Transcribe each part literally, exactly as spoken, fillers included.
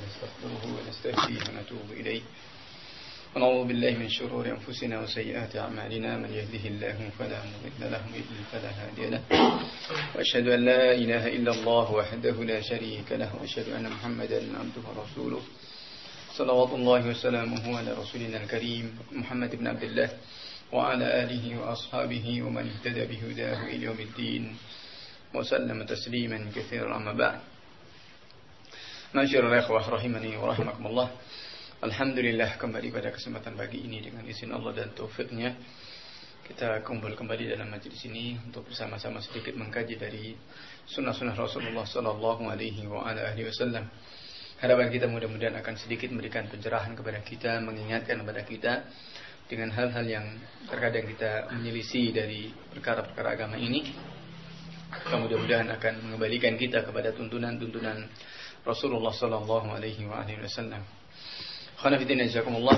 ونستغفره ونستهديه ونتوب إليه ونعوذ بالله من شرور أنفسنا وسيئات أعمالنا من يهده الله فلا مضل له ومن يضلل فلا هادي له وأشهد أن لا إله إلا الله وحده لا شريك له وأشهد أن محمدا عبده ورسوله صلوات الله وسلامه على رسولنا الكريم محمد بن عبد الله وعلى آله وأصحابه ومن اهتدى بهداه إلى يوم الدين وسلم تسليما كثيرا أما بعد. Masyarul ikhwah rahimani wa rahimakumullah. Alhamdulillah, kembali pada kesempatan pagi ini dengan izin Allah dan taufiknya kita kumpul kembali dalam majlis ini untuk bersama-sama sedikit mengkaji dari sunnah-sunnah Rasulullah sallallahu alaihi wa ala alihi wasallam. Harapan kita mudah-mudahan akan sedikit memberikan pencerahan kepada kita, mengingatkan kepada kita dengan hal-hal yang terkadang kita menyelisih dari perkara-perkara agama ini. Mudah-mudahan akan mengembalikan kita kepada tuntunan-tuntunan Rasulullah sallallahu alaihi wa alihi wasallam. Khana fillah jazakumullah.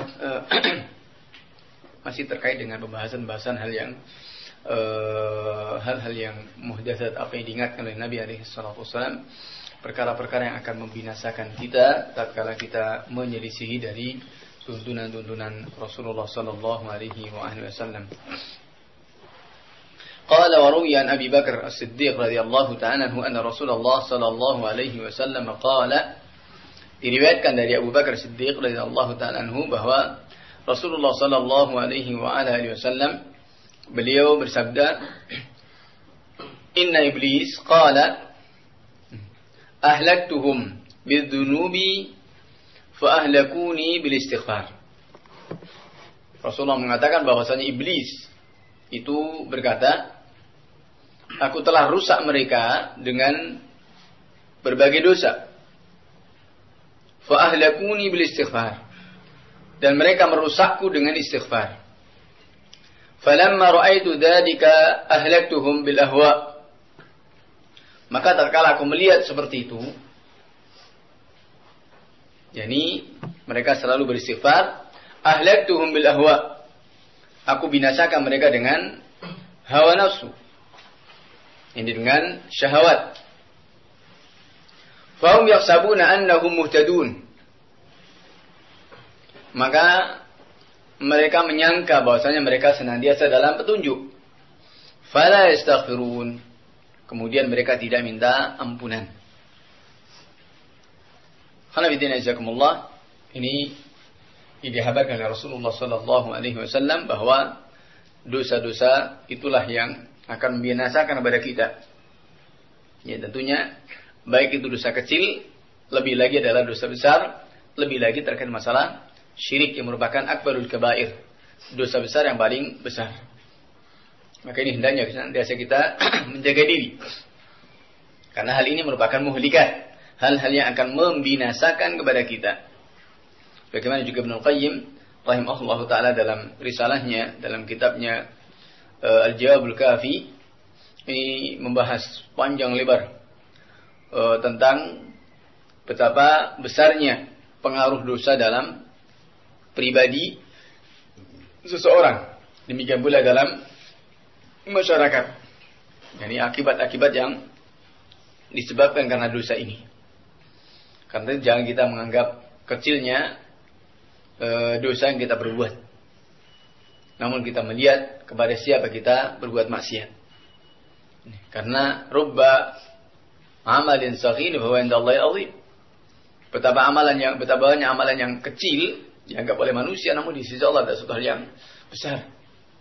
Masih terkait dengan pembahasan-pembahasan hal yang uh, hal-hal yang muhdatsat, apa yang diingatkan oleh Nabi alaihi salatu wasallam, perkara-perkara yang akan membinasakan kita tatkala kita menyelisihi dari tuntunan-tuntunan Rasulullah sallallahu alaihi wa alihi wasallam. قال وروي عن أبي بكر الصديق رضي الله تعالى عنه أن رسول الله صلى الله عليه وسلم قال, diriwayatkan dari Abu Bakar Siddiq radhiyallahu ta'ala anhu bahwa Rasulullah sallallahu alaihi wa alihi wasallam beliau bersabda, Inna iblis qala ahlaktuhum bidzunubi fa ahlakuni bil istighfar. Rasulullah mengatakan bahwasanya iblis itu berkata, aku telah rusak mereka dengan berbagai dosa. Fa ahlakuni bil istighfar. Dan mereka merusakku dengan istighfar. Falamma ra'aitu dzalika ahlaktuhum bil ahwa. Maka tatkala aku melihat seperti itu, yakni mereka selalu beristighfar, ahlaktuhum bil ahwa. Aku binasakan mereka dengan hawa nafsu. Ini dengan syahwat. Fahum yahsabuna annahum muhtadun. Maka mereka menyangka bahwasanya mereka senantiasa dalam petunjuk. Fala yastaghfirun. Kemudian mereka tidak minta ampunan. Khana jazakumullah. Ini dihabarkan oleh Rasulullah sallallahu alaihi wasallam bahwa dosa-dosa itulah yang akan membinasakan kepada kita. Ya, tentunya baik itu dosa kecil, lebih lagi adalah dosa besar, lebih lagi terkait masalah syirik yang merupakan akbarul kabair, dosa besar yang paling besar. Maka ini hendaknya senantiasa kita menjaga diri. Karena hal ini merupakan muhlikat, hal-hal yang akan membinasakan kepada kita. Bagaimana juga Ibnu Qayyim rahimahullah taala dalam risalahnya, dalam kitabnya uh, Al-Jawabul Kafi, ini membahas panjang lebar uh, tentang betapa besarnya pengaruh dosa dalam pribadi seseorang. Demikian pula dalam masyarakat. Yani akibat-akibat yang disebabkan karena dosa ini. Karena jangan kita menganggap kecilnya dosa yang kita perbuat. Namun kita melihat kepada siapa kita berbuat maksiat. Karena rubba amalin saghir fa huwa indallahi azim. Betapa amalan yang betapa banyak amalan yang kecil dianggap oleh manusia, namun di sisi Allah ada sesuatu hal yang besar.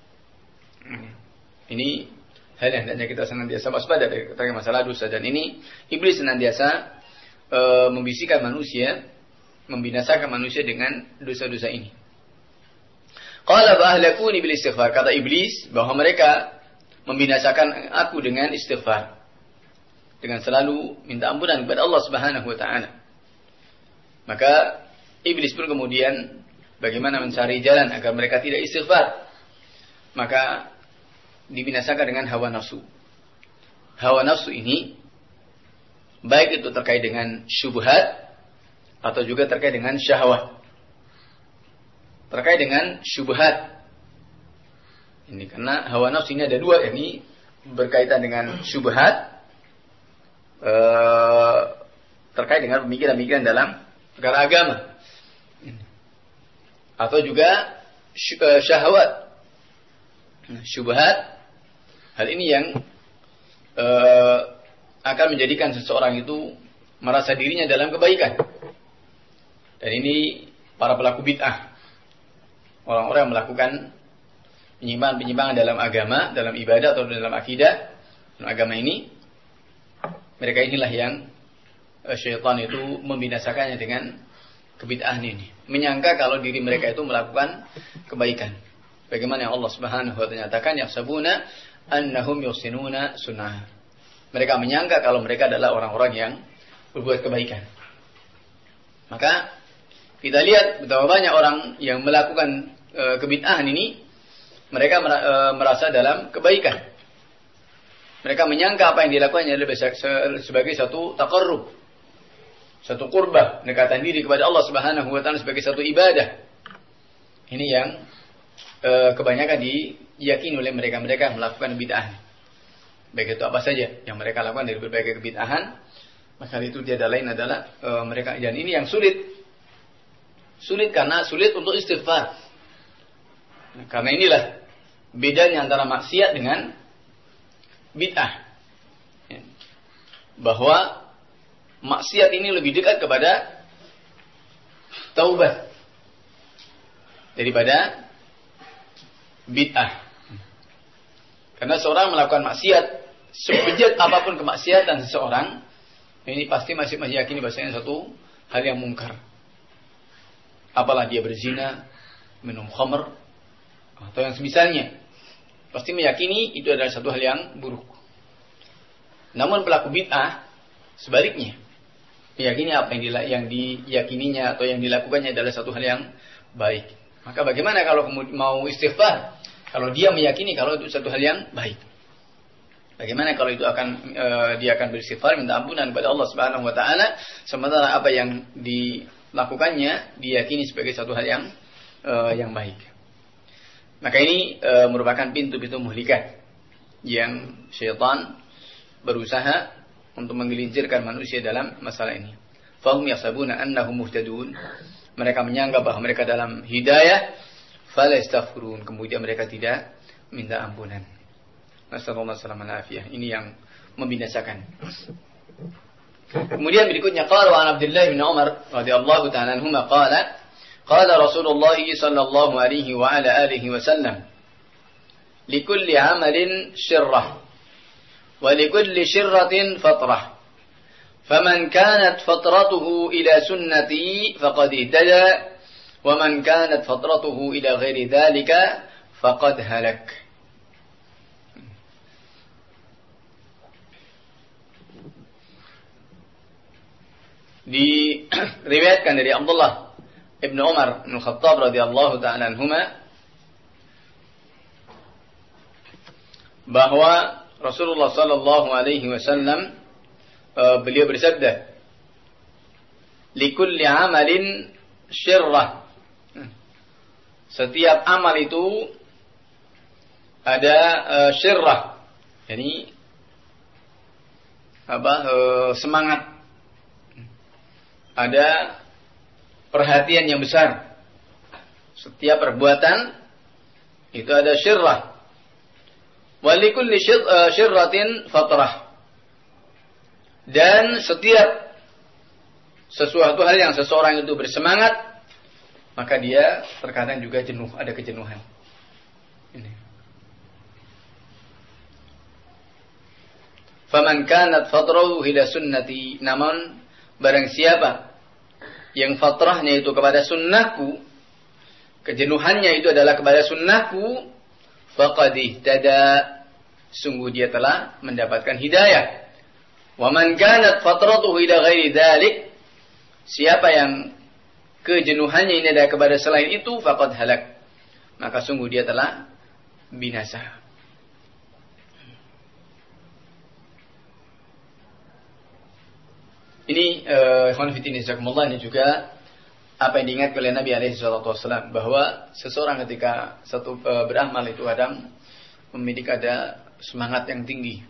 Ini hal yang hendaknya kita senantiasa waspada dari masalah dosa, dan ini iblis senantiasa e, membisikkan manusia, membinasakan manusia dengan dosa-dosa ini. Qala ba'ahlakuni bil istighfar. Kata iblis bahwa mereka membinasakan aku dengan istighfar, dengan selalu minta ampunan kepada Allah Subhanahu wa taala. Maka iblis pun kemudian bagaimana mencari jalan agar mereka tidak istighfar. Maka dibinasakan dengan hawa nafsu. Hawa nafsu ini baik itu terkait dengan syubhat atau juga terkait dengan syahwat. Terkait dengan syubhat. Ini karena hawa nafsu ini ada dua, yakni berkaitan dengan syubhat, ee, terkait dengan pemikiran-pemikiran dalam perkara agama. Atau juga syahwat, syubhat. Hal ini yang uh, akan menjadikan seseorang itu merasa dirinya dalam kebaikan. Dan ini para pelaku bid'ah, orang-orang yang melakukan penyimpangan-penyimpangan dalam agama, dalam ibadah atau dalam akidah, dalam agama ini, mereka inilah yang uh, syaitan itu membinasakannya dengan kebid'ahan ini. Menyangka kalau diri mereka itu melakukan kebaikan. Bagaimana yang Allah Subhanahu wa taala nyatakan, yahsabuna annahum yuhsinuna sunnah. Mereka menyangka kalau mereka adalah orang-orang yang berbuat kebaikan. Maka kita lihat betapa banyak orang yang melakukan e, kebid'ahan ini, mereka mer, e, merasa dalam kebaikan. Mereka menyangka apa yang dilakukannya adalah sebagai satu taqarrub, satu qurbah, mendekatan diri kepada Allah Subhanahu wa taala sebagai satu ibadah. Ini yang e, kebanyakan diyakini oleh mereka-mereka yang melakukan bid'ah. Baik itu apa saja yang mereka lakukan dari berbagai kebid'ahan, maka itu tiada lain adalah e, mereka, dan ini yang sulit. Sulit karena sulit untuk istighfar. Nah, karena inilah bedanya antara maksiat dengan bid'ah. Ya. Bahwa maksiat ini lebih dekat kepada taubat daripada bid'ah. Karena seorang melakukan maksiat, sebejat apapun kemaksiatan seseorang, ini pasti masih meyakini bahasanya satu hal yang mungkar. Apalah dia berzina, minum khamr, atau yang semisalnya, pasti meyakini itu adalah satu hal yang buruk. Namun pelaku bid'ah sebaliknya, meyakini apa yang, dila- yang diyakininya atau yang dilakukannya adalah satu hal yang baik. Maka bagaimana kalau mau istighfar, kalau dia meyakini kalau itu satu hal yang baik? Bagaimana kalau itu akan e, dia akan beristighfar, minta ampunan kepada Allah Subhanahu wa taala, sementara apa yang dilakukannya diyakini sebagai satu hal yang e, yang baik. Maka ini e, merupakan pintu-pintu muhlikat yang syaitan berusaha untuk menggelincirkan manusia dalam masalah ini. Fahum yahsabuna annahum muhtadun. Mereka menyangka bahwa mereka dalam hidayah, fala yastaghfirun, kemudian mereka tidak minta ampunan. Nasallallahu alaihi wasallam. Ini yang membinasakan. Kemudian berikutnya qala wa Abdullah bin Umar radhiyallahu ta'ala anhuma qala qala Rasulullah sallallahu alaihi wa ala alihi wasallam likulli 'amalin syirrah wa likulli syirratin fatrah faman kanat fatratuhu ila sunnati faqad ihtada wa man kanat fatratuhu ila ghairi dhalika faqad halak. Diriwayatkan dari Abdullah ibn Umar bin Khattab radhiyallahu ta'ala anhuma bahwa Rasulullah sallallahu alaihi wasallam uh, beliau bersabda, likulli amalin syirrah, setiap amal itu ada uh, syirrah, yani apa uh, semangat, ada perhatian yang besar. Setiap perbuatan itu ada syirrah. Wa likulli syirratin fatrah. Dan setiap sesuatu hal yang seseorang itu bersemangat, maka dia terkadang juga jenuh, ada kejenuhan. Ini. Faman kanat fatrahu ila sunnati, namun barang siapa yang fatrahnya itu kepada sunnahku, kejenuhannya itu adalah kepada sunnahku, faqad ihtada, sungguh dia telah mendapatkan hidayah. Wa man kanat fatratuhu ila ghairi dzalik, siapa yang kejenuhannya ini adalah kepada selain itu, faqad halak, maka sungguh dia telah binasa. Ini ikhwan fillah jazakumullah, ini juga apa yang diingat oleh Nabi alaihi salatu wasallam, bahwa seseorang ketika satu e, beramal itu kadang memiliki ada semangat yang tinggi,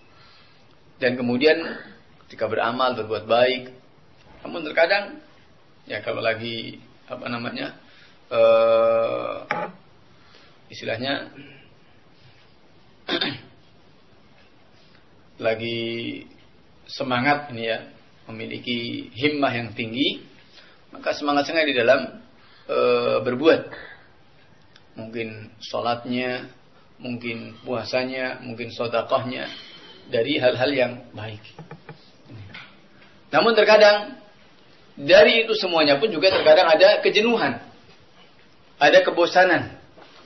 dan kemudian ketika beramal berbuat baik, namun terkadang Ya kalau lagi apa namanya uh, istilahnya lagi semangat ini ya, memiliki himmah yang tinggi, maka semangat-semangat di dalam e, berbuat. Mungkin sholatnya, mungkin puasanya, mungkin sedekahnya, dari hal-hal yang baik. Namun terkadang dari itu semuanya pun juga terkadang ada kejenuhan, ada kebosanan.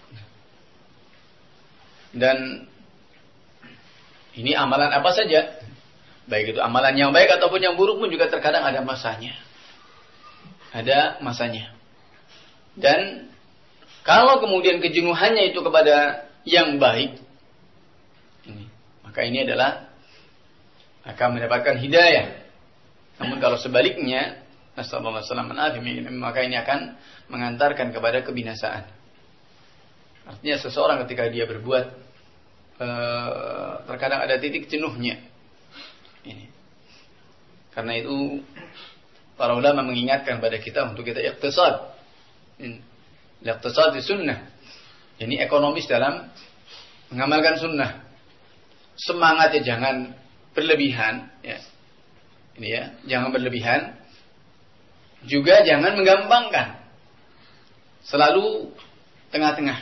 Dan ini amalan apa saja, baik itu amalan yang baik ataupun yang buruk pun juga terkadang ada masanya. Ada masanya. Dan kalau kemudian kejenuhannya itu kepada yang baik, ini, maka ini adalah akan mendapatkan hidayah. Namun kalau sebaliknya, nasallallahu alaihi wasallam, maka ini akan mengantarkan kepada kebinasaan. Artinya seseorang ketika dia berbuat, eh, terkadang ada titik jenuhnya. Ini. Karena itu para ulama mengingatkan pada kita untuk kita iqtisad. Iqtisad di sunnah. Ini ekonomis dalam mengamalkan sunnah. Semangatnya jangan berlebihan, ya. Ini ya, jangan berlebihan. Juga jangan menggampangkan. Selalu tengah-tengah.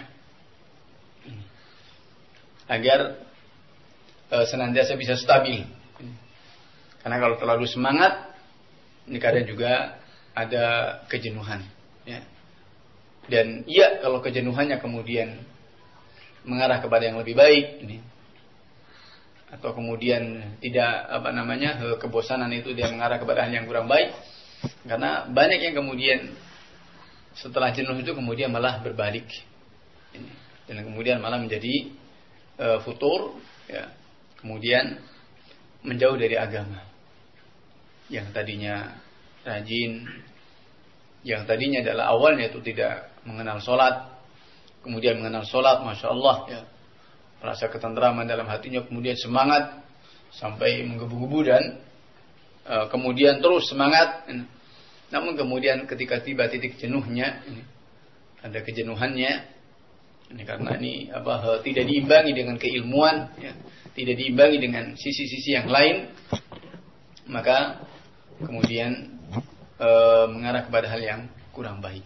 Agar e, senantiasa bisa stabil. Karena kalau terlalu semangat, ini kadang juga ada kejenuhan. Ya. Dan iya, kalau kejenuhannya kemudian mengarah kepada yang lebih baik, ini, atau kemudian tidak apa namanya kebosanan itu dia mengarah kepada hal yang kurang baik, karena banyak yang kemudian setelah jenuh itu kemudian malah berbalik, ini, dan kemudian malah menjadi uh, futur, ya, kemudian menjauh dari agama. Yang tadinya rajin, yang tadinya adalah awalnya itu tidak mengenal sholat, kemudian mengenal sholat, masya Allah, ya, merasa ketentraman dalam hatinya, kemudian semangat sampai menggebu-gebu dan uh, kemudian terus semangat. Namun kemudian ketika tiba titik jenuhnya, ini, ada kejenuhannya, ini karena ini apa tidak diimbangi dengan keilmuan, ya, tidak diimbangi dengan sisi-sisi yang lain, maka kemudian e, mengarah kepada hal yang kurang baik,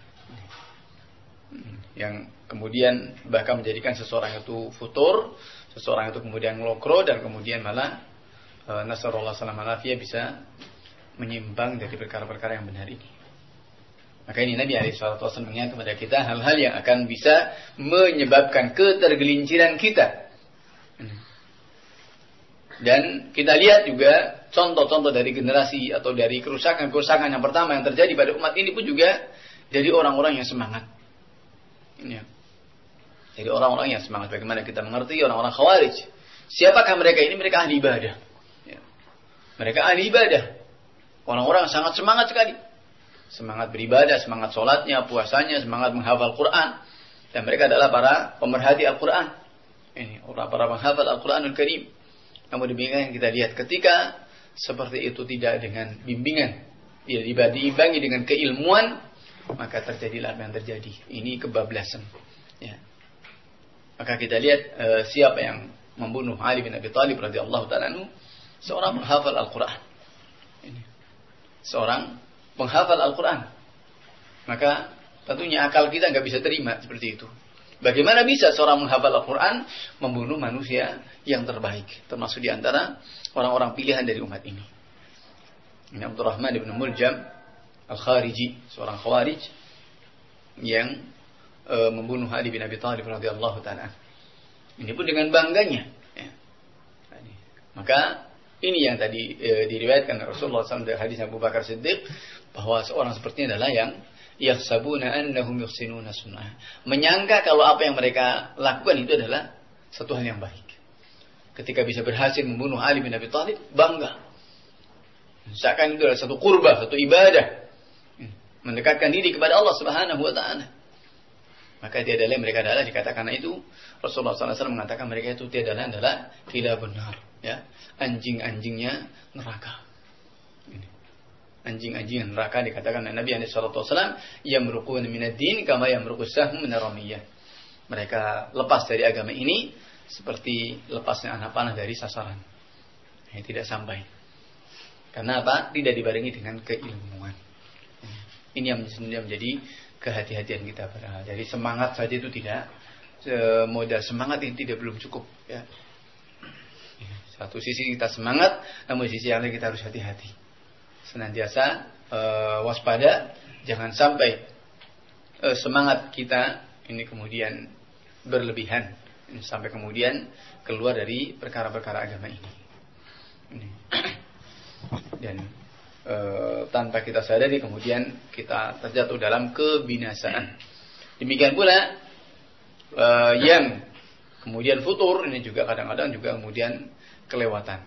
yang kemudian bahkan menjadikan seseorang itu futur, seseorang itu kemudian ngelokro, dan kemudian malah e, nasarullah salam alafiyah bisa menyimpang dari perkara-perkara yang benar ini. Maka ini Nabi alaihi wasallam mengingatkan kepada kita hal-hal yang akan bisa menyebabkan ketergelinciran kita. Dan kita lihat juga contoh-contoh dari generasi atau dari kerusakan-kerusakan yang pertama yang terjadi pada umat ini pun juga dari orang-orang yang semangat. Ini ya. Jadi orang-orang yang semangat. Bagaimana kita mengerti orang-orang Khawarij? Siapakah mereka ini? Mereka ahli ibadah. Ya. Mereka ahli ibadah. Orang-orang sangat semangat sekali. Semangat beribadah, semangat sholatnya, puasanya, semangat menghafal Quran. Dan mereka adalah para pemerhati Al-Quran. Ini orang para penghafal Al-Quranul Karim. Namun demikian kita lihat ketika seperti itu tidak dengan bimbingan, tidak diimbangi dengan keilmuan, maka terjadilah apa yang terjadi. Ini kebablasan. Ya. Maka kita lihat e, siapa yang membunuh Ali bin Abi Thalib radhiyallahu ta'ala anhu, seorang penghafal Al-Quran. Ini. Seorang penghafal Al-Quran. Maka tentunya akal kita nggak bisa terima seperti itu. Bagaimana bisa seorang menghafal Al-Quran membunuh manusia yang terbaik, termasuk di antara orang-orang pilihan dari umat ini. Ini Abdurrahman ibn Muljam Al-Khariji, seorang Khawarij yang e, membunuh Ali bin Abi Thalib radhiyallahu ta'ala. Ini pun dengan bangganya. Ya. Maka ini yang tadi e, diriwayatkan Rasulullah shallallahu alaihi wasallam dari hadis Abu Bakar Siddiq, bahwa seorang seperti ini adalah yang yahsabuna annahum yuhsinuna sunnah, menyangka kalau apa yang mereka lakukan itu adalah satu hal yang baik. Ketika bisa berhasil membunuh Ali bin Abi Thalib, bangga. Seakan itu adalah satu qurbah, satu ibadah, mendekatkan diri kepada Allah Subhanahu wa taala. Maka tiada lain mereka adalah, dikatakan itu Rasulullah sallallahu alaihi wasallam mengatakan mereka itu tiada lain adalah kilabun nar, ya, anjing-anjingnya neraka. anjing-anjing neraka dikatakan oleh Nabi sallallahu alaihi wasallam yamruquna minad din kama yamruqus sahmu minar ramiyah. Mereka lepas dari agama ini seperti lepasnya anak panah dari sasaran. Yang tidak sampai. Karena apa? Tidak dibarengi dengan keilmuan. Ini yang menjadi kehati-hatian kita pada. Jadi semangat saja itu tidak, modal semangat ini tidak belum cukup. Ya. Satu sisi kita semangat, namun sisi yang lain kita harus hati-hati. Senantiasa uh, waspada, jangan sampai uh, semangat kita ini kemudian berlebihan sampai kemudian keluar dari perkara-perkara agama ini. ini. Dan e, tanpa kita sadari kemudian kita terjatuh dalam kebinasaan. Demikian pula e, yang kemudian futur ini juga kadang-kadang juga kemudian kelewatan.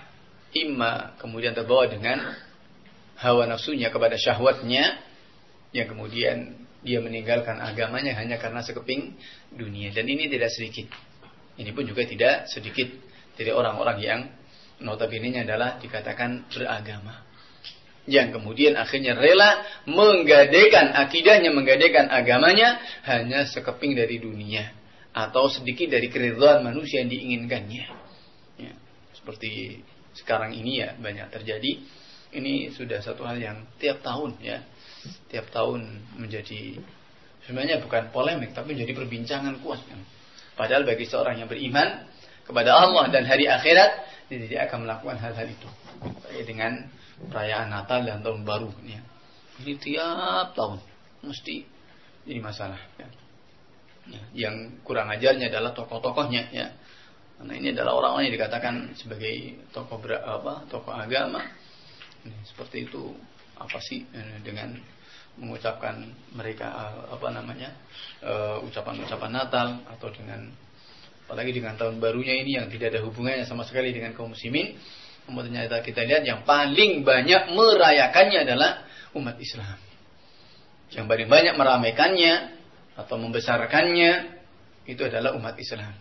Imma kemudian terbawa dengan hawa nafsunya kepada syahwatnya yang kemudian dia meninggalkan agamanya hanya karena sekeping dunia. Dan ini tidak sedikit. Ini pun juga tidak sedikit dari orang-orang yang notabene-nya adalah dikatakan beragama. Yang kemudian akhirnya rela menggadaikan akidahnya, menggadaikan agamanya hanya sekeping dari dunia. Atau sedikit dari keridhaan manusia yang diinginkannya. Ya, seperti sekarang ini ya banyak terjadi. Ini sudah satu hal yang tiap tahun ya. Tiap tahun menjadi sebenarnya bukan polemik tapi menjadi perbincangan kuat. Padahal bagi seorang yang beriman kepada Allah dan hari akhirat dia tidak akan melakukan hal-hal itu. Dengan perayaan Natal dan Tahun Baru ya. Ini tiap tahun mesti jadi masalah ya. Ya, yang kurang ajarnya adalah tokoh-tokohnya ya. Karena ini adalah orang-orang yang dikatakan sebagai tokoh ber, apa, tokoh agama. Ini, seperti itu apa sih dengan mengucapkan mereka apa namanya uh, ucapan-ucapan Natal atau dengan apalagi dengan tahun barunya ini yang tidak ada hubungannya sama sekali dengan kaum muslimin. Kemudian ternyata kita lihat yang paling banyak merayakannya adalah umat Islam. Yang paling banyak meramaikannya atau membesarkannya itu adalah umat Islam.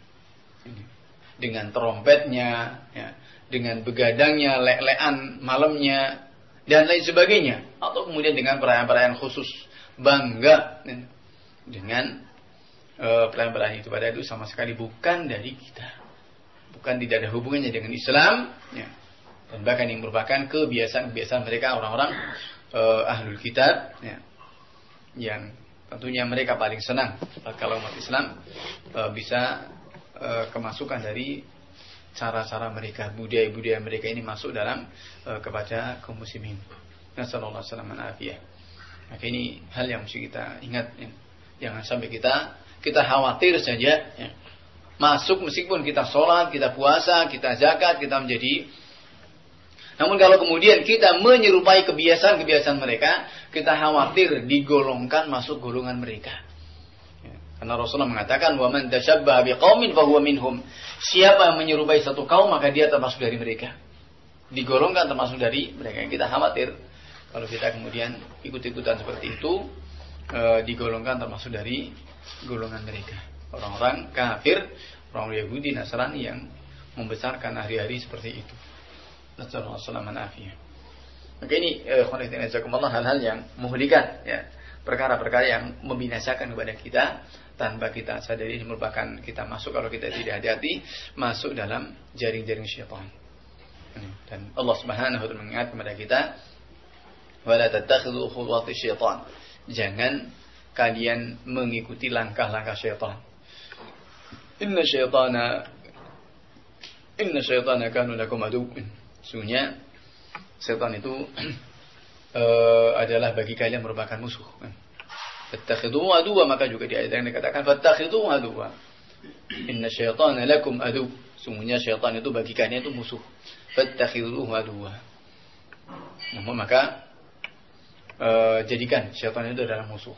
Dengan trompetnya, ya, dengan begadangnya, lek-lekan malamnya dan lain sebagainya, atau kemudian dengan perayaan-perayaan khusus bangga dengan uh, perayaan-perayaan itu. Padahal itu sama sekali bukan dari kita, bukan tidak ada hubungannya dengan Islam ya. Dan bahkan yang merupakan kebiasaan-kebiasaan mereka orang-orang uh, ahlul kitab ya. Yang tentunya mereka paling senang kalau umat Islam uh, bisa uh, kemasukan dari cara-cara mereka, budaya-budaya mereka ini masuk dalam uh, kepada kaum muslimin. Nasallallahu alaihi wasallam afiyah. Maka ini hal yang mesti kita ingat ya. Jangan sampai kita kita khawatir saja ya. Masuk meskipun kita sholat, kita puasa, kita zakat, kita menjadi. Namun kalau kemudian kita menyerupai kebiasaan-kebiasaan mereka, kita khawatir digolongkan masuk golongan mereka. Karena Rasulullah mengatakan, "Wa man tashabbaha biqaumin fa huwa minhum." Siapa yang menyerupai satu kaum maka dia termasuk dari mereka. Digolongkan termasuk dari mereka. Kita khawatir kalau kita kemudian ikut-ikutan seperti itu, e, digolongkan termasuk dari golongan mereka. Orang-orang kafir, orang Yahudi, Nasrani yang membesarkan hari-hari seperti itu. Nasallallahu alaihi wasallam. Maka ini eh, hal-hal yang muhlikat ya. Perkara-perkara yang membinasakan kepada kita tanpa kita sadari ini merupakan kita masuk kalau kita tidak hati-hati masuk dalam jaring-jaring syaitan. Dan Allah Subhanahu wa taala mengingat kepada kita wala tattakhidhu khutuwati syaitan. Jangan kalian mengikuti langkah-langkah syaitan. Inna syaitana Inna syaitana kanu lakum aduwwun. Sesungguhnya syaitan itu Uh, adalah bagi kalian merupakan musuh. Fattakhidhuhu aduwwa, maka juga di ayat yang dikatakan fattakhidhuhu aduwwa. Inna syaitana lakum adu. Sungguhnya syaitan itu bagi kalian itu musuh. Fattakhidhuhu aduwwa. Namun maka uh, jadikan syaitan itu adalah musuh.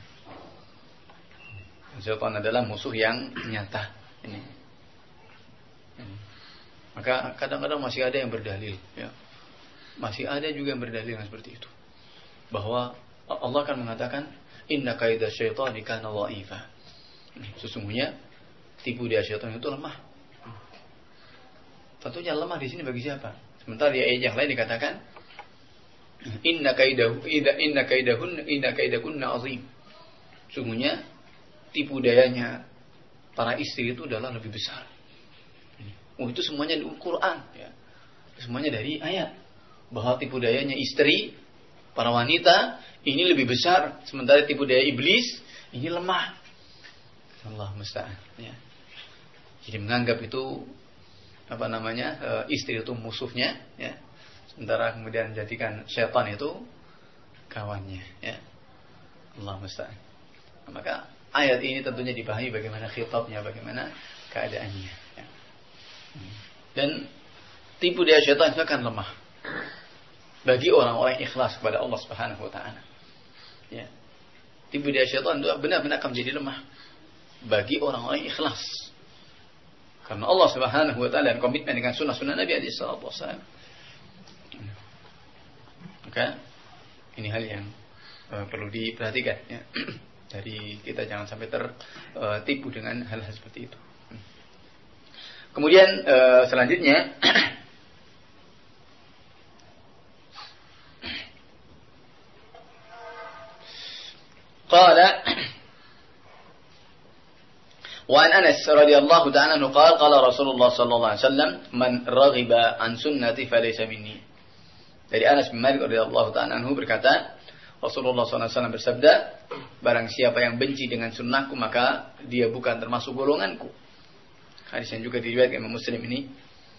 Syaitan adalah musuh yang nyata. Ini. Ini. Maka kadang-kadang masih ada yang berdalil, ya. Masih ada juga yang berdalil seperti itu. Bahwa Allah akan mengatakan inna kaida syaitani kana dha'ifa. Sesungguhnya tipu daya syaitan itu lemah. Tentunya lemah di sini bagi siapa? Sementara di ayat yang lain dikatakan Inna kaidahu idza inna kaidahun inna kaidakunna azim. Sungguhnya tipu dayanya para istri itu adalah lebih besar. Oh, itu semuanya di Al-Quran, ya. Semuanya dari ayat bahwa tipu dayanya istri, para wanita ini lebih besar, sementara tipu daya iblis ini lemah. Allah musta'an, ya. Jadi menganggap itu apa namanya istri itu musuhnya, ya. Sementara kemudian jadikan syaitan itu kawannya, ya. Allah musta'an. Maka ayat ini tentunya dipahami bagaimana khitabnya, bagaimana keadaannya, ya. Dan tipu daya syaitan itu akan lemah bagi orang-orang yang ikhlas kepada Allah Subhanahu wa taala. Ya. Tipu daya syaitan itu benar-benar akan menjadi lemah bagi orang-orang yang ikhlas. Karena Allah Subhanahu wa taala komitmen dengan sunnah-sunnah Nabi alaihi salatu wasallam. Maka ini hal yang uh, perlu diperhatikan, ya. Dari kita jangan sampai tertipu uh, dengan hal-hal seperti itu. Kemudian uh, selanjutnya qala wa an Anas radhiyallahu ta'ala anhu qala qala Rasulullah sallallahu alaihi wasallam man raghiba an sunnati falaysa minni. Dari Anas bin Malik radhiyallahu ta'ala anhu berkata, Rasulullah sallallahu alaihi wasallam bersabda, barang siapa yang benci dengan sunnahku maka dia bukan termasuk golonganku. Hadis yang juga diriwayatkan Imam Muslim ini.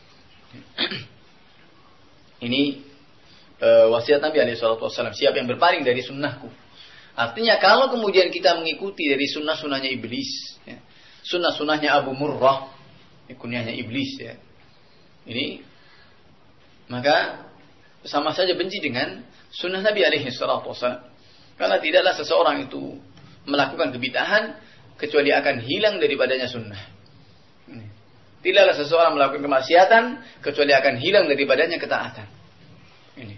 Ini uh, wasiat Nabi alaihi salatu wasallam, siapa yang berpaling dari sunnahku. Artinya kalau kemudian kita mengikuti dari sunnah-sunnahnya iblis, ya, sunnah-sunnahnya Abu Murrah, kunyahnya iblis, ya. Ini maka sama saja benci dengan sunnah Nabi alaihi salatu wasallam. Karena tidaklah seseorang itu melakukan kebid'ahan kecuali akan hilang daripadanya sunnah. Tidaklah seseorang melakukan kemaksiatan kecuali akan hilang daripadanya ketaatan. Ini,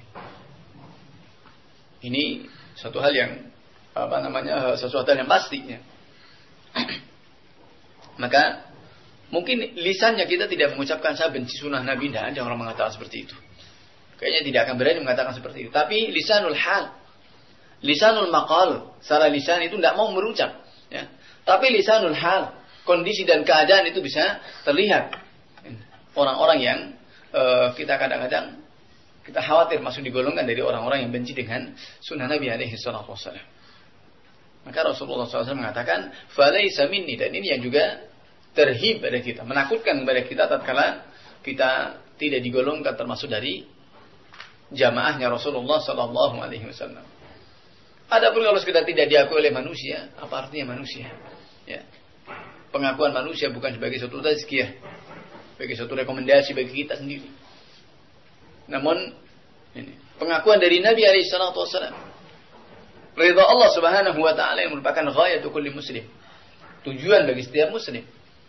ini suatu hal yang apa namanya sesuatu hal yang pastinya. Maka mungkin lisannya kita tidak mengucapkan saya benci sunnah Nabi, tidak ada orang mengatakan seperti itu. Kayaknya tidak akan berani mengatakan seperti itu. Tapi lisanul hal, lisanul maqal, salah lisan itu tidak mau berucap, ya. Tapi lisanul hal, kondisi dan keadaan itu bisa terlihat. Orang-orang yang uh, kita kadang-kadang kita khawatir masuk digolongkan dari orang-orang yang benci dengan sunnah Nabi alaihi salatu wasallam. Maka Rasulullah shallallahu alaihi wasallam mengatakan, "Falaysa minni," dan ini yang juga terhib pada kita, menakutkan kepada kita tatkala kita tidak digolongkan termasuk dari jamaahnya Rasulullah shallallahu alaihi wasallam. Adapun kalau kita tidak diakui oleh manusia, apa artinya manusia? Ya. Pengakuan manusia bukan sebagai suatu tazkiyah, sebagai suatu rekomendasi bagi kita sendiri. Namun ini, pengakuan dari Nabi alaihi salatu wasallam, ridha Allah Subhanahu wa taala yang merupakan ghayatu kulli muslim, tujuan bagi setiap muslim.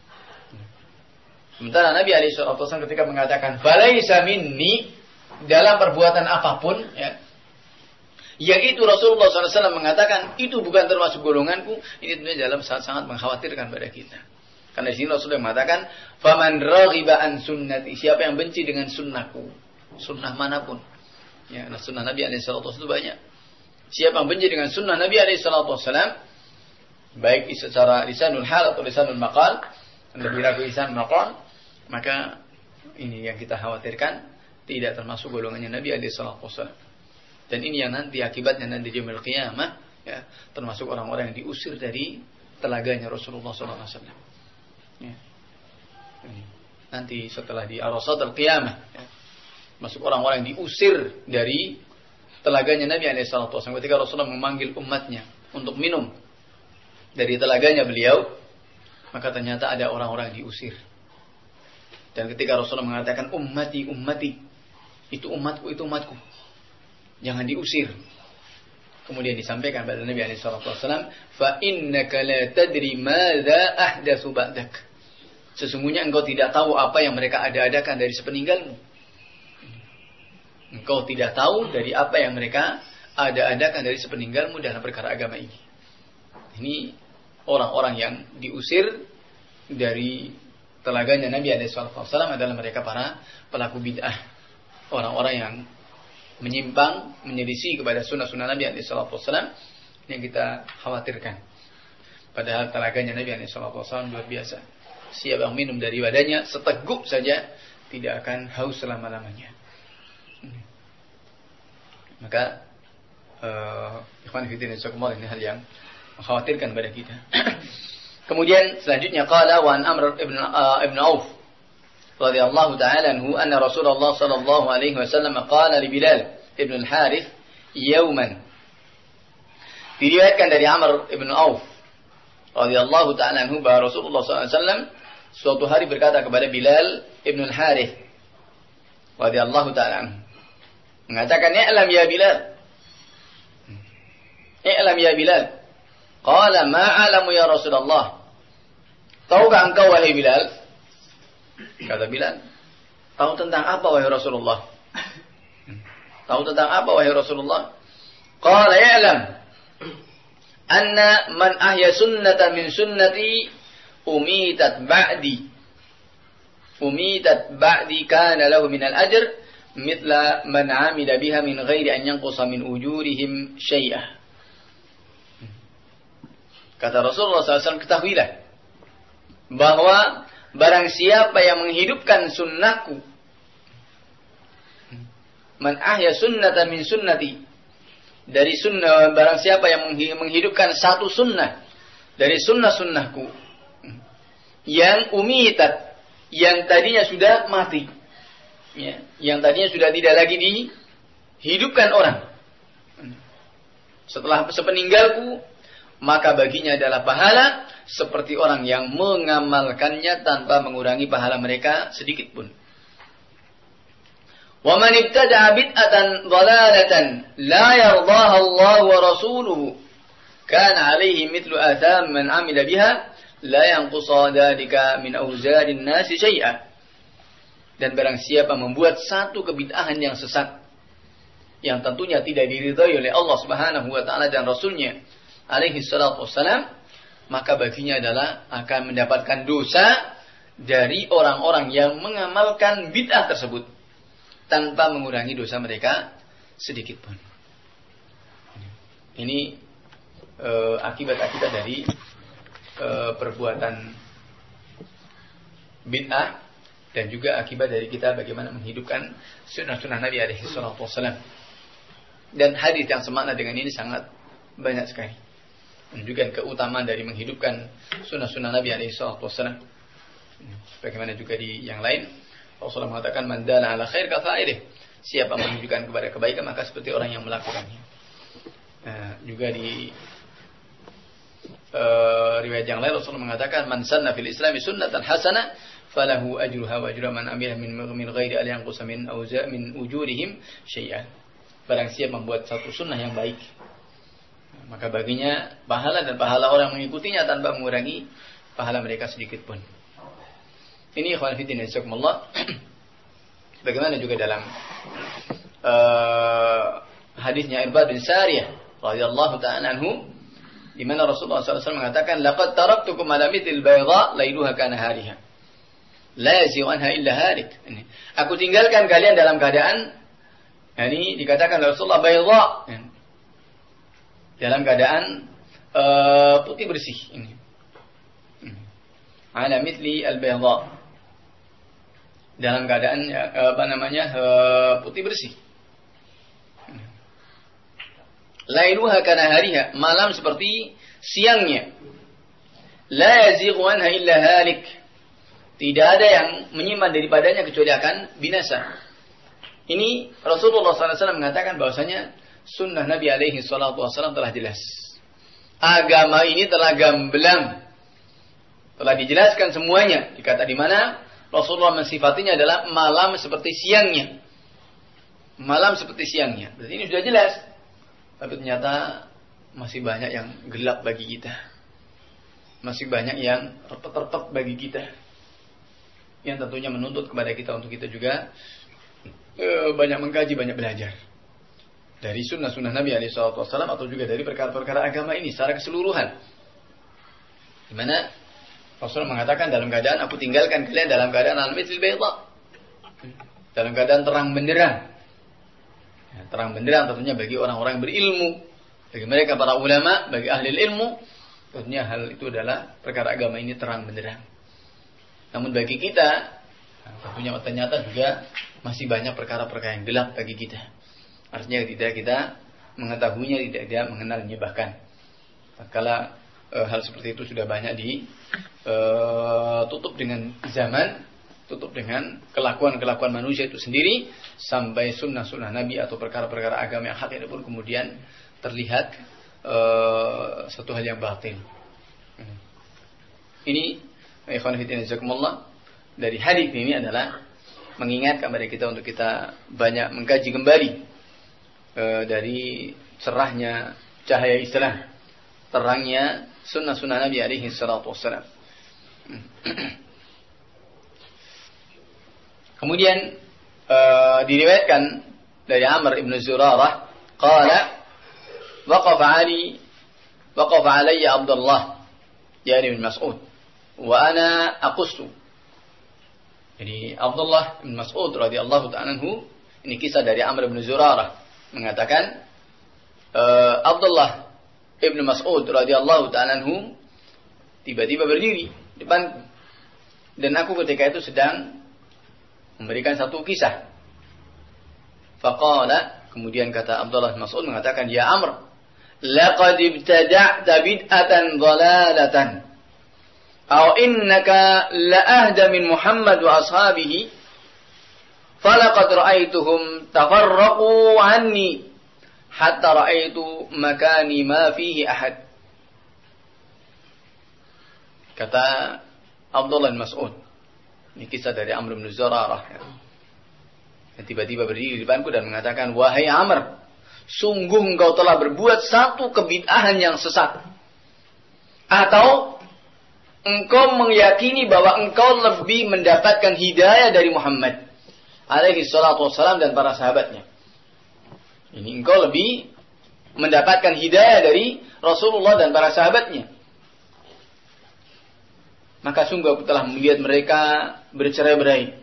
Sementara Nabi alaihi salatu wasallam ketika mengatakan falaisa minni dalam perbuatan apapun, ya, yaitu Rasulullah shallallahu alaihi wasallam mengatakan itu bukan termasuk golonganku, ini tentunya dalam sangat-sangat mengkhawatirkan pada kita. Karena di sini Rasulullah mengatakan, "Faman raghiba an sunnati," siapa yang benci dengan sunnahku, sunnah manapun. Ya, nah, sunnah Nabi alaihi salatu wasallam itu banyak. Siapa yang benci dengan sunnah Nabi alaihi salatu wasallam, baik secara lisanul hal atau lisanul maqal, lebih ragu lisanul maqal, maka ini yang kita khawatirkan tidak termasuk golongannya Nabi alaihi salatu wasallam. Dan ini yang nanti akibatnya nanti di yaumil qiyamah, ya, termasuk orang-orang yang diusir dari telaganya Rasulullah shallallahu alaihi wasallam. Ya. Nanti setelah di Arasatul Qiyamah, ya, masuk orang-orang yang diusir dari telaganya Nabi alaihi salatu wasallam ketika Rasulullah memanggil umatnya untuk minum dari telaganya beliau, maka ternyata ada orang-orang yang diusir. Dan ketika Rasulullah mengatakan ummati ummati, itu umatku itu umatku, jangan diusir. Kemudian disampaikan pada Nabi alaihi salatu wasallam, fa innaka la tadri madza ahdatsu ba'dak. Sesungguhnya engkau tidak tahu apa yang mereka ada-adakan dari sepeninggalmu. Engkau tidak tahu dari apa yang mereka ada-adakan dari sepeninggalmu dalam perkara agama ini. Ini orang-orang yang diusir dari telaganya Nabi alaihi salatu wasallam adalah mereka para pelaku bid'ah. Orang-orang yang menyimpang, menyelisih kepada sunnah-sunnah Nabi alaihi salatu wasallam yang kita khawatirkan. Padahal telaganya Nabi alaihi salatu wasallam luar biasa. Siapa yang minum dari wadahnya seteguk saja tidak akan haus selama-lamanya. Maka uh, ikhwan fillah insyaallah ini hal yang mengkhawatirkan pada kita. Kemudian selanjutnya qala wa an Amr ibn uh, ibn Auf radhiyallahu ta'ala anhu anna Rasulullah sallallahu alaihi wasallam qala li Bilal ibn al-Harith yawman. Diriwayatkan dari Amr ibn Auf radhiyallahu ta'ala anhu bahwa Rasulullah sallallahu alaihi wasallam suatu hari berkata kepada Bilal ibn al-Harith radhiyallahu ta'ala anhu, mengatakan, "I'lam ya Bilal." "I'lam ya Bilal." Qala, "Ma 'alamu ya Rasulullah." Tahukah engkau wahai Bilal? Kata Bilal, tahu tentang apa wahai Rasulullah? Tahu tentang apa wahai Rasulullah? Qala, "I'lam anna man ahya sunnatan min sunnati umitat ba'di. Umitat ba'di kana lahu min al-ajr mithla man 'amila biha min ghairi an yanqusa min ujurihim syai'ah." Kata Rasulullah sallallahu alaihi wasallam, ketahuilah bahwa barang siapa yang menghidupkan sunnahku, man ahya sunnatan min sunnati, dari sunnah, barang siapa yang menghidupkan satu sunnah dari sunnah-sunnahku, yang umitat, yang tadinya sudah mati, ya, yang tadinya sudah tidak lagi dihidupkan orang, setelah sepeninggalku, maka baginya adalah pahala seperti orang yang mengamalkannya tanpa mengurangi pahala mereka sedikit pun. Wa man ibtada'a bid'atan dhalalatan la yardaha Allah wa rasuluhu kana 'alaihi mithlu atham man 'amila biha la yanqusa dzalika min awzarin nasi syai'a. Dan barang siapa membuat satu kebid'ahan yang sesat yang tentunya tidak diridhai oleh Allah Subhanahu wa taala dan Rasulnya alaihi salatu wassalam, maka baginya adalah akan mendapatkan dosa dari orang-orang yang mengamalkan bid'ah tersebut tanpa mengurangi dosa mereka sedikit pun. Ini e, akibat-akibat dari e, perbuatan bid'ah dan juga akibat dari kita bagaimana menghidupkan sunnah-sunnah Nabi alaihi salatu wassalam. Dan hadis yang semakna dengan ini sangat banyak sekali. Menunjukkan keutamaan dari menghidupkan sunnah-sunnah Nabi alaihi salatu wasallam. Bagaimana juga di yang lain, Rasulullah mengatakan, "Man dalla ala khair ka fa'ilih." Siapa menunjukkan kepada kebaikan maka seperti orang yang melakukannya. Nah, juga di uh, riwayat yang lain Rasulullah mengatakan, "Man sanna fil Islami sunnatan hasanah falahu ajruha wa ajru man amila min min ghairi an yanqusa min awza min ujurihim syai'an." Barang siapa membuat satu sunnah yang baik, maka baginya pahala dan pahala orang mengikutinya tanpa mengurangi pahala mereka sedikit pun. Ini ikhwan fillah insyaallah. Bagaimana juga dalam uh, hadisnya Irbad bin Sariyah radhiyallahu ta'ala anhu, di mana Rasulullah sallallahu alaihi wasallam mengatakan, "Laqad taraktukum ala mithil bayda lailuha kana hariha. La yazighu anha illa halik." Aku tinggalkan kalian dalam keadaan, ini dikatakan oleh Rasulullah bayda, dalam keadaan uh, putih bersih ini. Ala mithli al-bayda. Dalam keadaan uh, apa namanya? Uh, putih bersih. Lailuha kana hariha, malam seperti siangnya. La yazighu anha illa halik. Tidak ada yang menyimpang daripadanya kecuali akan binasa. Ini Rasulullah sallallahu alaihi wasallam mengatakan bahwasanya sunnah Nabi alaihi salatu wasallam telah jelas. Agama ini telah gamblang. Telah dijelaskan semuanya. Dikata di mana Rasulullah mensifatinya adalah malam seperti siangnya. Malam seperti siangnya. Berarti ini sudah jelas. Tapi ternyata masih banyak yang gelap bagi kita. Masih banyak yang repet-repet bagi kita. Yang tentunya menuntut kepada kita untuk kita juga eh, banyak mengkaji, banyak belajar. Dari sunnah-sunnah Nabi alaihi salatu wasallam atau juga dari perkara-perkara agama ini secara keseluruhan. Di mana Rasulullah mengatakan dalam keadaan aku tinggalkan kalian dalam keadaan al-mithl bayda. Dalam keadaan terang benderang. Ya, terang benderang tentunya bagi orang-orang yang berilmu, bagi mereka para ulama, bagi ahli ilmu, tentunya hal itu adalah perkara agama ini terang benderang. Namun bagi kita, tentunya ternyata juga masih banyak perkara-perkara yang gelap bagi kita. Artinya tidak kita mengetahuinya, tidak tidak mengenalnya bahkan. Tatkala e, hal seperti itu sudah banyak ditutup e, dengan zaman, tutup dengan kelakuan-kelakuan manusia itu sendiri, sampai sunnah-sunnah Nabi atau perkara-perkara agama yang hak itu pun kemudian terlihat e, satu hal yang batin. Ini ikhwan fillah jazakumullah, dari hadis ini adalah mengingatkan kepada kita untuk kita banyak mengkaji kembali e, dari cerahnya cahaya Islam, terangnya sunnah-sunnah Nabi alaihi salatu wassalam. Kemudian e, diriwayatkan dari Amr ibn Zurarah qala waqafa Ali waqafa alayya Abdullah yani bin Mas'ud wa ana aqustu. Jadi Abdullah bin Mas'ud radhiyallahu ta'ala anhu, ini kisah dari Amr bin Zurarah, mengatakan uh, Abdullah bin Mas'ud radhiyallahu ta'ala anhu tiba-tiba berdiri depan, dan aku ketika itu sedang memberikan satu kisah. Faqala, kemudian kata Abdullah bin Mas'ud mengatakan, ya Amr, laqad ibtada'ta bid'atan dhalalatan aw innaka la'ahda min Muhammad wa ashabihi falaqad ra'aituhum tafarraqu anni hatta ra'aitu makani ma fihi ahad. Kata Abdullah bin Mas'ud, ini kisah dari Amr bin Zurarah, ya. Tiba-tiba berdiri di depanku dan mengatakan, wahai Amr, sungguh engkau telah berbuat satu kebid'ahan yang sesat, atau engkau meyakini bahwa engkau lebih mendapatkan hidayah dari Muhammad alaihi salatu wassalam dan para sahabatnya. Ini engkau lebih mendapatkan hidayah dari Rasulullah dan para sahabatnya. Maka sungguh aku telah melihat mereka bercerai-berai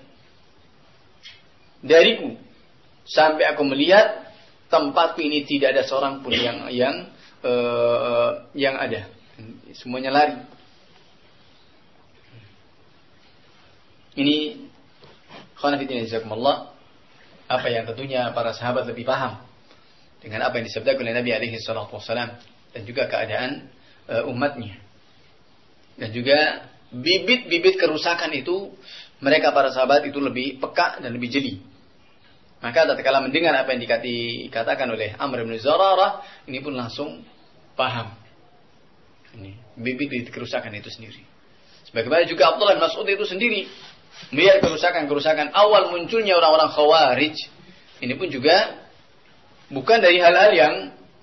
dariku, sampai aku melihat tempatku ini tidak ada seorang pun yang yang uh, yang ada. Semuanya lari. Ini khonafidin jazakumullah, apa yang tentunya para sahabat lebih paham dengan apa yang disabdakan oleh Nabi alaihi salatu wassalam, dan juga keadaan uh, umatnya, dan juga bibit-bibit kerusakan itu mereka para sahabat itu lebih peka dan lebih jeli. Maka tatkala mendengar apa yang dikatakan oleh Amr bin Zurarah, ini pun langsung paham ini bibit-bibit kerusakan itu sendiri. Sebagaimana juga Abdullah bin Mas'ud itu sendiri melihat kerusakan-kerusakan awal munculnya orang-orang Khawarij. Ini pun juga bukan dari hal-hal yang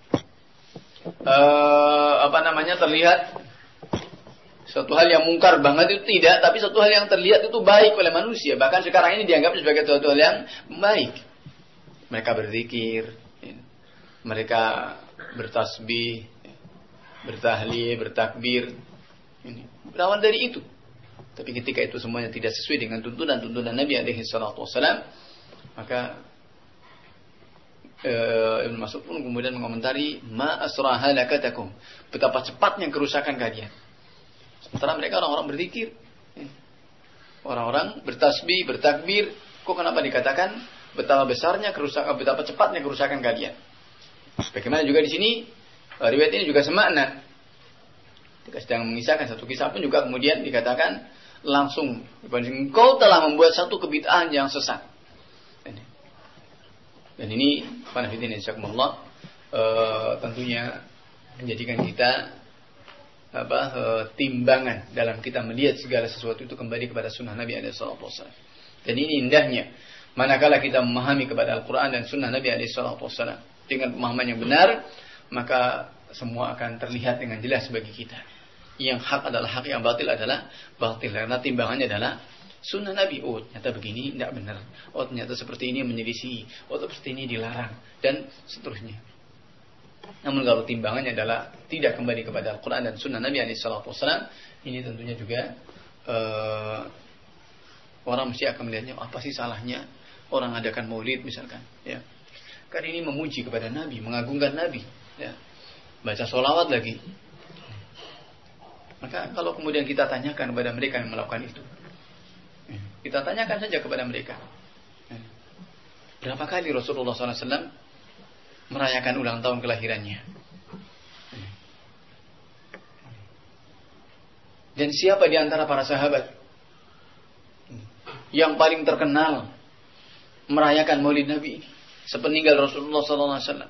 uh, apa namanya terlihat suatu hal yang mungkar banget, itu tidak, tapi suatu hal yang terlihat itu baik oleh manusia. Bahkan sekarang ini dianggap sebagai suatu hal yang baik. Mereka berzikir, mereka bertasbih, bertahlil, bertakbir. Ini berawal dari itu. Tapi ketika itu semuanya tidak sesuai dengan tuntunan-tuntunan Nabi alaihi salatu wassalam, maka uh, Ibn Mas'ud pun kemudian mengomentari, ma asra halakatakum, betapa cepatnya kerusakan kalian. Sementara mereka orang-orang berzikir, orang-orang bertasbih, bertakbir. Kok kenapa dikatakan betapa besarnya kerusakan, betapa cepatnya kerusakan kalian? Bagaimana juga di sini riwayat ini juga semakna. Ketika sedang mengisahkan satu kisah pun juga kemudian dikatakan langsung, engkau telah membuat satu kebid'ahan yang sesat. Dan ini fanafidin insyaallah tentunya menjadikan kita apa e, timbangan dalam kita melihat segala sesuatu itu kembali kepada sunnah Nabi alaihi salatu wassalam. Dan ini indahnya manakala kita memahami kepada Al-Quran dan sunnah Nabi alaihi salatu wassalam dengan pemahaman yang benar, maka semua akan terlihat dengan jelas bagi kita. Yang hak adalah hak, yang batil adalah batil, karena timbangannya adalah sunnah Nabi. Oh ternyata begini tidak benar, oh ternyata seperti ini menyelisih, oh seperti ini dilarang, dan seterusnya. Namun kalau timbangannya adalah tidak kembali kepada Al-Quran dan sunnah Nabi alaihi salatu wassalam, ini tentunya juga uh, orang mesti akan melihatnya, apa sih salahnya orang adakan maulid misalkan, ya. Kan ini memuji kepada Nabi, mengagungkan Nabi. Ya. Baca sholawat lagi. Maka kalau kemudian kita tanyakan kepada mereka yang melakukan itu, kita tanyakan saja kepada mereka, berapa kali Rasulullah shallallahu alaihi wasallam merayakan ulang tahun kelahirannya? Dan siapa di antara para sahabat yang paling terkenal merayakan Maulid Nabi ini sepeninggal Rasulullah shallallahu alaihi wasallam?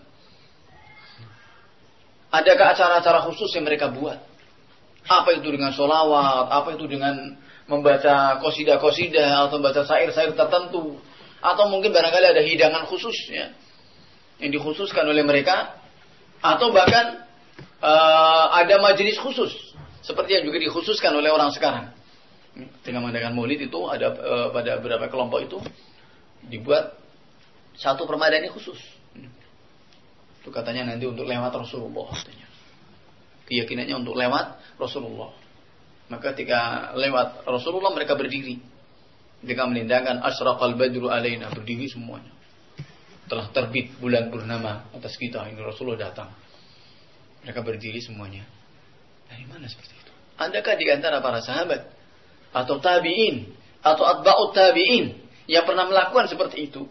Adakah acara-acara khusus yang mereka buat? Apa itu dengan sholawat? Apa itu dengan membaca qasidah-qasidah atau membaca syair-syair tertentu? Atau mungkin barangkali ada hidangan khusus ya, yang dikhususkan oleh mereka? Atau bahkan uh, ada majelis khusus seperti yang juga dikhususkan oleh orang sekarang. Dengan mengadakan maulid itu ada uh, pada beberapa kelompok itu dibuat satu permadani khusus. Itu katanya nanti untuk lewat Rasulullah katanya. Keyakinannya untuk lewat Rasulullah. Maka ketika lewat Rasulullah mereka berdiri dengan menindakkan asyraqal badru alaina, berdiri semuanya. Telah terbit bulan purnama atas kita, ini Rasulullah datang. Mereka berdiri semuanya. Dari mana seperti itu? Adakah di antara para sahabat atau tabi'in atau atba'ut tabi'in yang pernah melakukan seperti itu?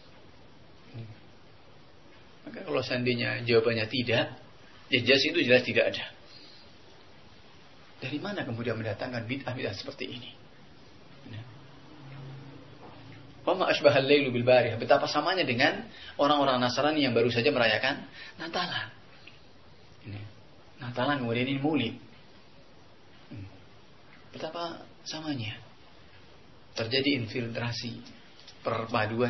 Maka kalau seandainya jawabannya tidak, ya jelas itu jelas tidak ada. Dari mana kemudian mendatangkan bid'ah-bid'ah seperti ini? Wa ma asbahal lailu bil barih. Betapa samanya dengan orang-orang Nasrani yang baru saja merayakan Natalan. Ini. Natalan kemudian ini Maulid. Betapa samanya. Terjadi infiltrasi, perpaduan.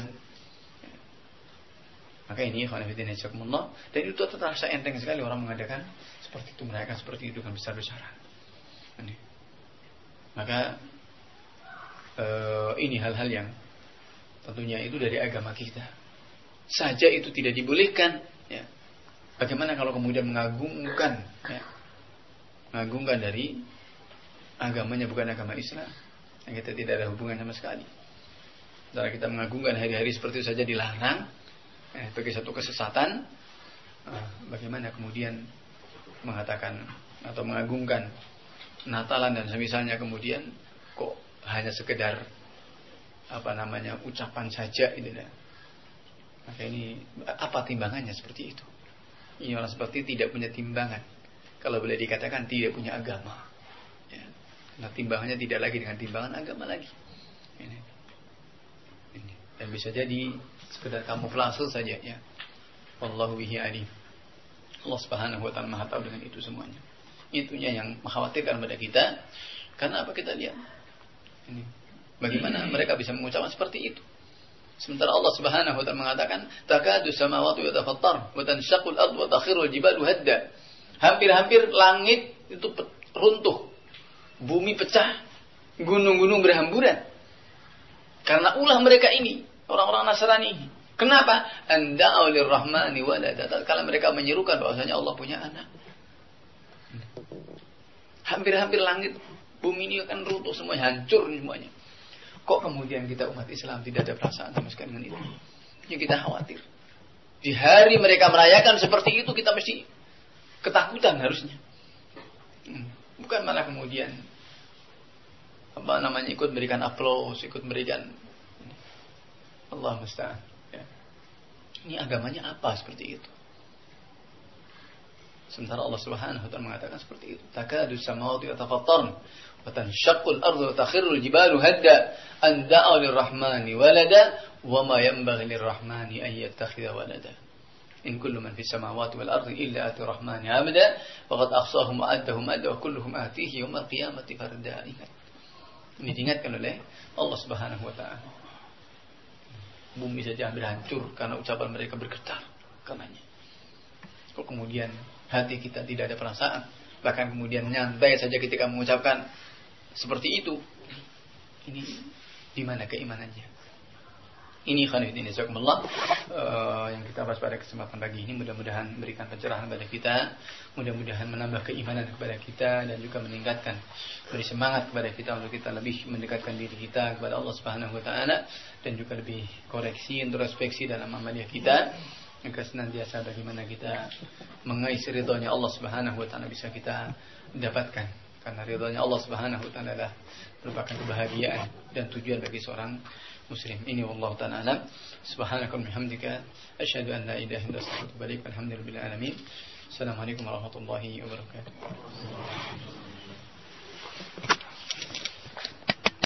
Maka ini khonafidin hajakumullah, dan itu terasa enteng sekali orang mengadakan seperti itu, merayakan seperti itu dengan besar-besaran. Ini. Maka uh, ini hal-hal yang tentunya itu dari agama kita saja itu tidak dibolehkan. Ya. Bagaimana kalau kemudian mengagungkan, ya, mengagungkan dari agamanya bukan agama Islam, yang kita tidak ada hubungan sama sekali. Setelah kita mengagungkan hari-hari seperti itu saja dilarang. Eh, bagi satu kesesatan, eh, bagaimana kemudian mengatakan atau mengagungkan Natalan dan semisalnya kemudian kok hanya sekedar apa namanya ucapan saja itu dah. Maka ini apa timbangannya seperti itu? Ini orang seperti tidak punya timbangan. Kalau boleh dikatakan tidak punya agama. Ya. Nah timbangannya tidak lagi dengan timbangan agama lagi. Ini. Ini. Dan bisa jadi sekedar kamuflase saja ya. Wallahu bihi alim. Allah Subhanahu wa taala Maha tahu dengan itu semuanya. Itunya yang mengkhawatirkan pada kita. Karena apa kita lihat? Ini. Bagaimana mereka bisa mengucapkan seperti itu? Sementara Allah Subhanahu wa taala mengatakan, "Takadu samawati yatafattar wa tanshaqqul ardu wa takhirul jibalu hadda." Hampir-hampir langit itu runtuh. Bumi pecah, gunung-gunung berhamburan. Karena ulah mereka ini. Orang-orang Nasrani. Kenapa? Anda'u lirrahmani walada. Kalau mereka menyerukan bahwasanya Allah punya anak. Hampir-hampir langit, bumi ini akan runtuh semuanya, hancur semuanya. Kok kemudian kita umat Islam tidak ada perasaan sama sekali dengan itu? Yang kita khawatir. Di hari mereka merayakan seperti itu, kita mesti ketakutan harusnya. Bukan malah kemudian apa namanya ikut berikan aplaus, ikut berikan Allah musta'an. Ya. Ini agamanya apa seperti itu? Sementara Allah Subhanahu wa taala mengatakan seperti itu. Takadu samawati yatafattarn wa tanshaqqul ardu wa takhirrul jibalu hadda an da'u lirrahmani walada wa ma yanbaghi lirrahmani an yattakhidha walada. In kullu man fis samawati wal ardi illa ati rahmani 'abda wa qad ahsahum wa addahum adda wa kulluhum atihi yawmal qiyamati farda. Ini diingatkan oleh Allah Subhanahu wa taala. Bumi saja hampir hancur karena ucapan mereka bergetar karenanya. Kalau kemudian hati kita tidak ada perasaan, bahkan kemudian nyantai saja ketika mengucapkan seperti itu, ini di mana keimanannya? Ini khonifidin jazakumullah uh, yang kita bahas pada kesempatan pagi ini. Mudah-mudahan memberikan pencerahan kepada kita, mudah-mudahan menambah keimanan kepada kita dan juga meningkatkan, beri semangat kepada kita untuk kita lebih mendekatkan diri kita kepada Allah Subhanahu wa taala dan juga lebih koreksi, introspeksi dalam amaliyah kita Agar senantiasa bagaimana kita mengais ridhonya Allah Subhanahu wa taala bisa kita dapatkan. Karena ridhonya Allah Subhanahu wa taala adalah merupakan kebahagiaan dan tujuan bagi seorang muslim. Ini wallahu ta'ala alam. Subhanaka wa bihamdika asyhadu an la ilaha illa anta astaghfiruka wa atubu ilaik. Alhamdulillahil alamin. Assalamualaikum warahmatullahi wabarakatuh.